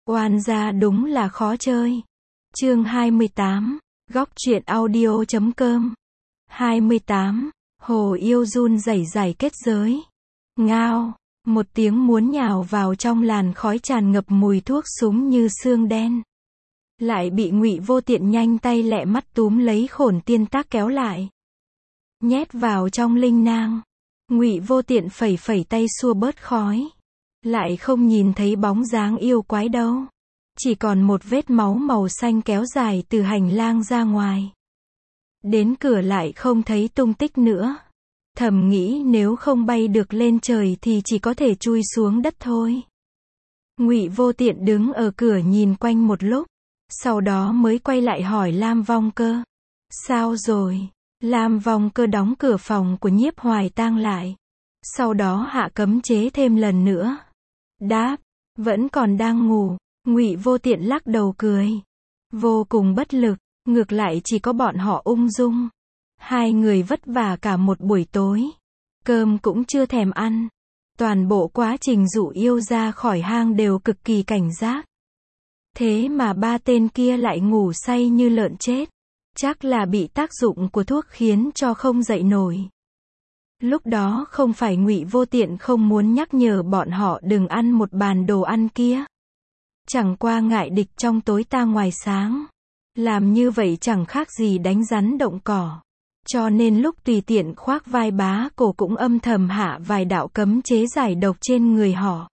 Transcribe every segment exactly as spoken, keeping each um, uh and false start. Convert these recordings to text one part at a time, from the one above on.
Oan gia đúng là khó chơi. Chương hai mươi tám, góc truyện audio chấm com. hai mươi tám, hồ yêu run rẩy rẩy kết giới. Ngao, một tiếng muốn nhào vào trong làn khói tràn ngập mùi thuốc súng như xương đen. Lại bị Ngụy Vô Tiện nhanh tay lẹ mắt túm lấy Khổn Tiên Tác kéo lại. Nhét vào trong linh nang. Ngụy Vô Tiện phẩy phẩy tay xua bớt khói. Lại không nhìn thấy bóng dáng yêu quái đâu. Chỉ còn một vết máu màu xanh kéo dài từ hành lang ra ngoài. Đến cửa lại không thấy tung tích nữa. Thầm nghĩ nếu không bay được lên trời thì chỉ có thể chui xuống đất thôi. Ngụy Vô Tiện đứng ở cửa nhìn quanh một lúc. Sau đó mới quay lại hỏi Lam Vong Cơ. Sao rồi? Lam Vong Cơ đóng cửa phòng của Nhiếp Hoài Tang lại. Sau đó hạ cấm chế thêm lần nữa. Đáp, vẫn còn đang ngủ. Ngụy Vô Tiện lắc đầu cười. Vô cùng bất lực, ngược lại chỉ có bọn họ ung dung. Hai người vất vả cả một buổi tối. Cơm cũng chưa thèm ăn. Toàn bộ quá trình dụ yêu ra khỏi hang đều cực kỳ cảnh giác. Thế mà ba tên kia lại ngủ say như lợn chết. Chắc là bị tác dụng của thuốc khiến cho không dậy nổi. Lúc đó không phải Ngụy Vô Tiện không muốn nhắc nhở bọn họ đừng ăn một bàn đồ ăn kia. Chẳng qua ngại địch trong tối ta ngoài sáng. Làm như vậy chẳng khác gì đánh rắn động cỏ. Cho nên lúc tùy tiện khoác vai bá cổ cũng âm thầm hạ vài đạo cấm chế giải độc trên người họ.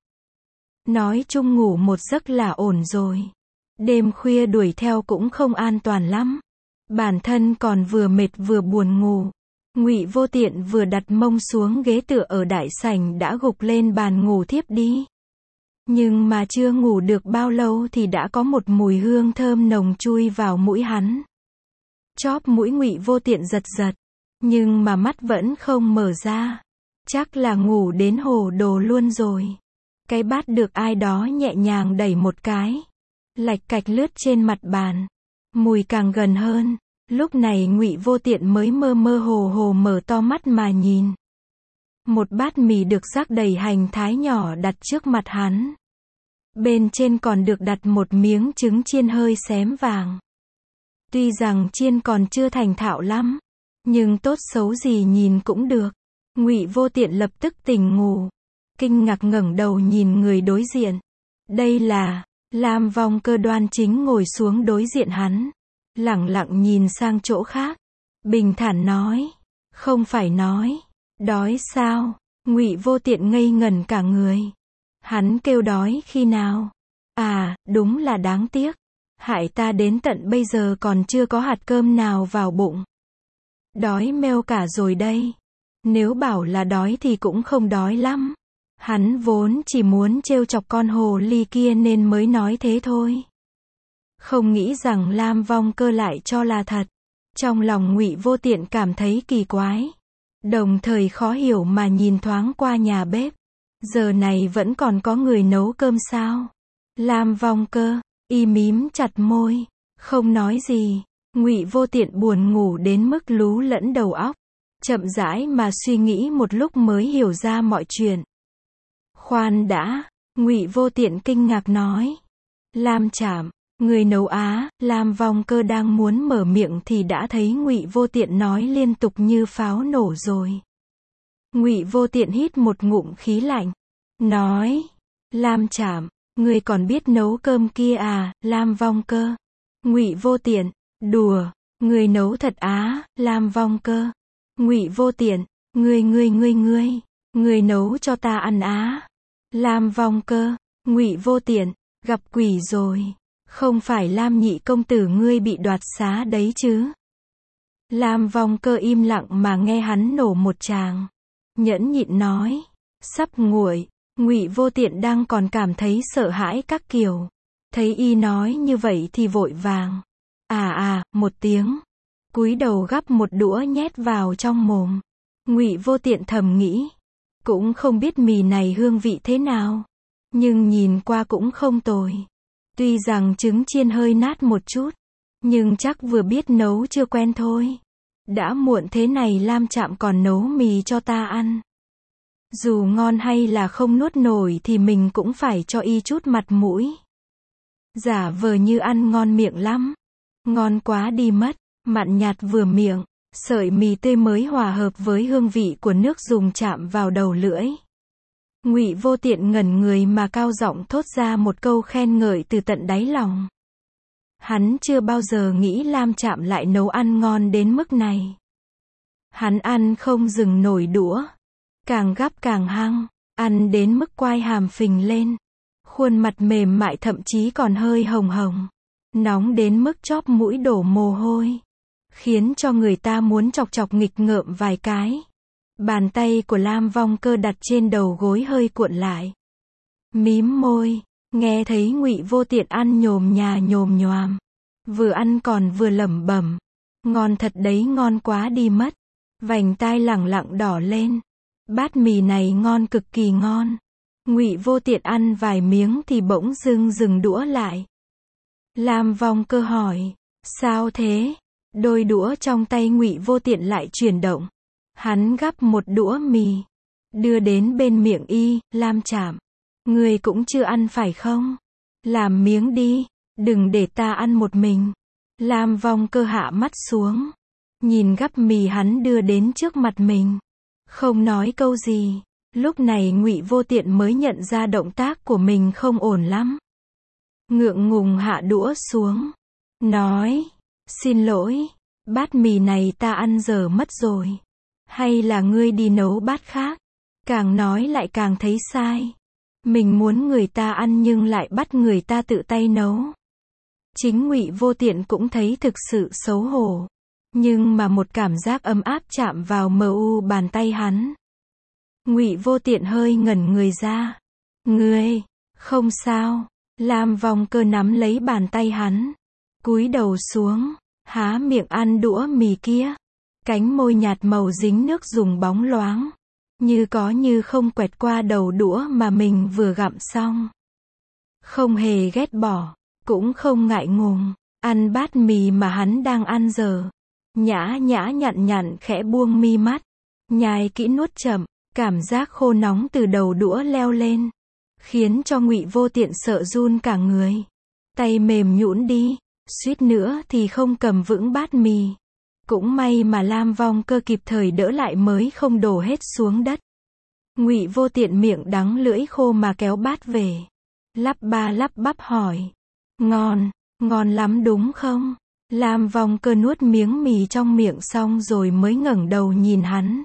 Nói chung ngủ một giấc là ổn rồi. Đêm khuya đuổi theo cũng không an toàn lắm. Bản thân còn vừa mệt vừa buồn ngủ. Ngụy Vô Tiện vừa đặt mông xuống ghế tựa ở đại sảnh đã gục lên bàn ngủ thiếp đi. Nhưng mà chưa ngủ được bao lâu thì đã có một mùi hương thơm nồng chui vào mũi hắn. Chóp mũi Ngụy Vô Tiện giật giật. Nhưng mà mắt vẫn không mở ra. Chắc là ngủ đến hồ đồ luôn rồi. Cái bát được ai đó nhẹ nhàng đẩy một cái. Lạch cạch lướt trên mặt bàn. Mùi càng gần hơn. Lúc này Ngụy Vô Tiện mới mơ mơ hồ hồ mở to mắt mà nhìn. Một bát mì được rắc đầy hành thái nhỏ đặt trước mặt hắn. Bên trên còn được đặt một miếng trứng chiên hơi xém vàng. Tuy rằng chiên còn chưa thành thạo lắm, nhưng tốt xấu gì nhìn cũng được. Ngụy Vô Tiện lập tức tỉnh ngủ. Kinh ngạc ngẩng đầu nhìn người đối diện. Đây là Lam Vong Cơ đoan chính ngồi xuống đối diện hắn. Lẳng lặng nhìn sang chỗ khác. Bình thản nói. Không phải nói. Đói sao? Ngụy Vô Tiện ngây ngẩn cả người. Hắn kêu đói khi nào? À, đúng là đáng tiếc. Hại ta đến tận bây giờ còn chưa có hạt cơm nào vào bụng. Đói meo cả rồi đây. Nếu bảo là đói thì cũng không đói lắm. Hắn vốn chỉ muốn trêu chọc con hồ ly kia nên mới nói thế thôi. Không nghĩ rằng Lam Vong Cơ lại cho là thật. Trong lòng Ngụy Vô Tiện cảm thấy kỳ quái. Đồng thời khó hiểu mà nhìn thoáng qua nhà bếp. Giờ này vẫn còn có người nấu cơm sao? Lam Vong Cơ, y mím chặt môi, không nói gì. Ngụy Vô Tiện buồn ngủ đến mức lú lẫn đầu óc. Chậm rãi mà suy nghĩ một lúc mới hiểu ra mọi chuyện. Khoan đã, Ngụy Vô Tiện kinh ngạc nói. Lam Trảm, người nấu á? Lam Vong Cơ đang muốn mở miệng thì đã thấy Ngụy Vô Tiện nói liên tục như pháo nổ rồi. Ngụy Vô Tiện hít một ngụm khí lạnh. Nói. Lam Trảm, người còn biết nấu cơm kia à? Lam Vong Cơ. Ngụy Vô Tiện. Đùa. Người nấu thật á? Lam Vong Cơ. Ngụy Vô Tiện. Ngươi ngươi ngươi ngươi. Người nấu cho ta ăn á? Lam Vong Cơ. Ngụy Vô Tiện. Gặp quỷ rồi. Không phải Lam nhị công tử ngươi bị đoạt xá đấy chứ? Lam Vong Cơ im lặng mà nghe hắn nổ một tràng. Nhẫn nhịn nói. Sắp nguội. Ngụy Vô Tiện đang còn cảm thấy sợ hãi các kiểu. Thấy y nói như vậy thì vội vàng. À à, một tiếng. Cúi đầu gắp một đũa nhét vào trong mồm. Ngụy Vô Tiện thầm nghĩ. Cũng không biết mì này hương vị thế nào. Nhưng nhìn qua cũng không tồi. Tuy rằng trứng chiên hơi nát một chút. Nhưng chắc vừa biết nấu chưa quen thôi. Đã muộn thế này Lam Trạm còn nấu mì cho ta ăn. Dù ngon hay là không nuốt nổi thì mình cũng phải cho y chút mặt mũi. Giả vờ như ăn ngon miệng lắm. Ngon quá đi mất, mặn nhạt vừa miệng, sợi mì tươi mới hòa hợp với hương vị của nước dùng chạm vào đầu lưỡi. Ngụy Vô Tiện ngẩn người mà cao giọng thốt ra một câu khen ngợi từ tận đáy lòng. Hắn chưa bao giờ nghĩ Lam Trạm lại nấu ăn ngon đến mức này. Hắn ăn không dừng nổi đũa, càng gắp càng hăng, ăn đến mức quai hàm phình lên. Khuôn mặt mềm mại thậm chí còn hơi hồng hồng, nóng đến mức chóp mũi đổ mồ hôi, khiến cho người ta muốn chọc chọc nghịch ngợm vài cái. Bàn tay của Lam Vong Cơ đặt trên đầu gối hơi cuộn lại, mím môi, nghe thấy Ngụy Vô Tiện ăn nhồm nhà nhồm nhoàm, vừa ăn còn vừa lẩm bẩm, ngon thật đấy, ngon quá đi mất. Vành tai lẳng lặng đỏ lên. Bát mì này ngon, cực kỳ ngon. Ngụy Vô Tiện ăn vài miếng thì bỗng dưng dừng đũa lại. Lam Vong Cơ hỏi, sao thế? Đôi đũa trong tay Ngụy Vô Tiện lại chuyển động. Hắn gắp một đũa mì, đưa đến bên miệng y. Lam Trạm, người cũng chưa ăn phải không? Làm miếng đi, đừng để ta ăn một mình. Lam Vong Cơ hạ mắt xuống, nhìn gắp mì hắn đưa đến trước mặt mình, không nói câu gì. Lúc này Ngụy Vô Tiện mới nhận ra động tác của mình không ổn lắm. Ngượng ngùng hạ đũa xuống, nói, xin lỗi, bát mì này ta ăn dở mất rồi. Hay là ngươi đi nấu bát khác? Càng nói lại càng thấy sai. Mình muốn người ta ăn nhưng lại bắt người ta tự tay nấu. Chính Ngụy Vô Tiện cũng thấy thực sự xấu hổ. Nhưng mà một cảm giác ấm áp chạm vào mờ u bàn tay hắn. Ngụy Vô Tiện hơi ngẩn người ra. Ngươi, không sao. Lam Vong Cơ nắm lấy bàn tay hắn, cúi đầu xuống, há miệng ăn đũa mì kia. Cánh môi nhạt màu dính nước dùng bóng loáng, như có như không quẹt qua đầu đũa mà mình vừa gặm xong. Không hề ghét bỏ, cũng không ngại ngùng, ăn bát mì mà hắn đang ăn giờ. Nhã nhã nhặn nhặn khẽ buông mi mắt, nhai kỹ nuốt chậm, cảm giác khô nóng từ đầu đũa leo lên, khiến cho Ngụy Vô Tiện sợ run cả người. Tay mềm nhũn đi, suýt nữa thì không cầm vững bát mì. Cũng may mà Lam Vong Cơ kịp thời đỡ lại mới không đổ hết xuống đất. Ngụy Vô Tiện miệng đắng lưỡi khô mà kéo bát về, lắp ba lắp bắp hỏi, ngon, ngon lắm đúng không? Lam Vong Cơ nuốt miếng mì trong miệng xong rồi mới ngẩng đầu nhìn hắn.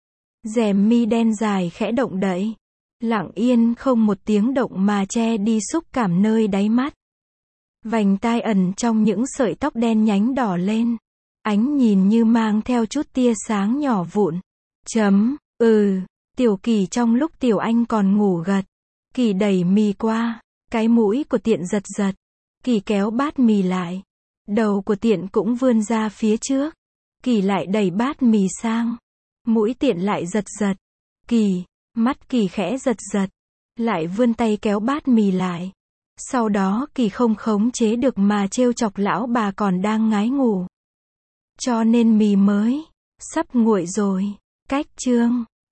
Rèm mi đen dài khẽ động đậy, lặng yên không một tiếng động mà che đi xúc cảm nơi đáy mắt. Vành tai ẩn trong những sợi tóc đen nhánh đỏ lên, ánh nhìn như mang theo chút tia sáng nhỏ vụn. Chấm, ừ, Tiểu Kỳ trong lúc Tiểu Anh còn ngủ gật. Kỳ đẩy mì qua, cái mũi của Tiện giật giật. Kỳ kéo bát mì lại. Đầu của Tiện cũng vươn ra phía trước. Kỳ lại đẩy bát mì sang. Mũi Tiện lại giật giật. Kỳ, mắt Kỳ khẽ giật giật. Lại vươn tay kéo bát mì lại. Sau đó Kỳ không khống chế được mà trêu chọc lão bà còn đang ngái ngủ. Cho nên mì mới sắp nguội rồi. Cách chương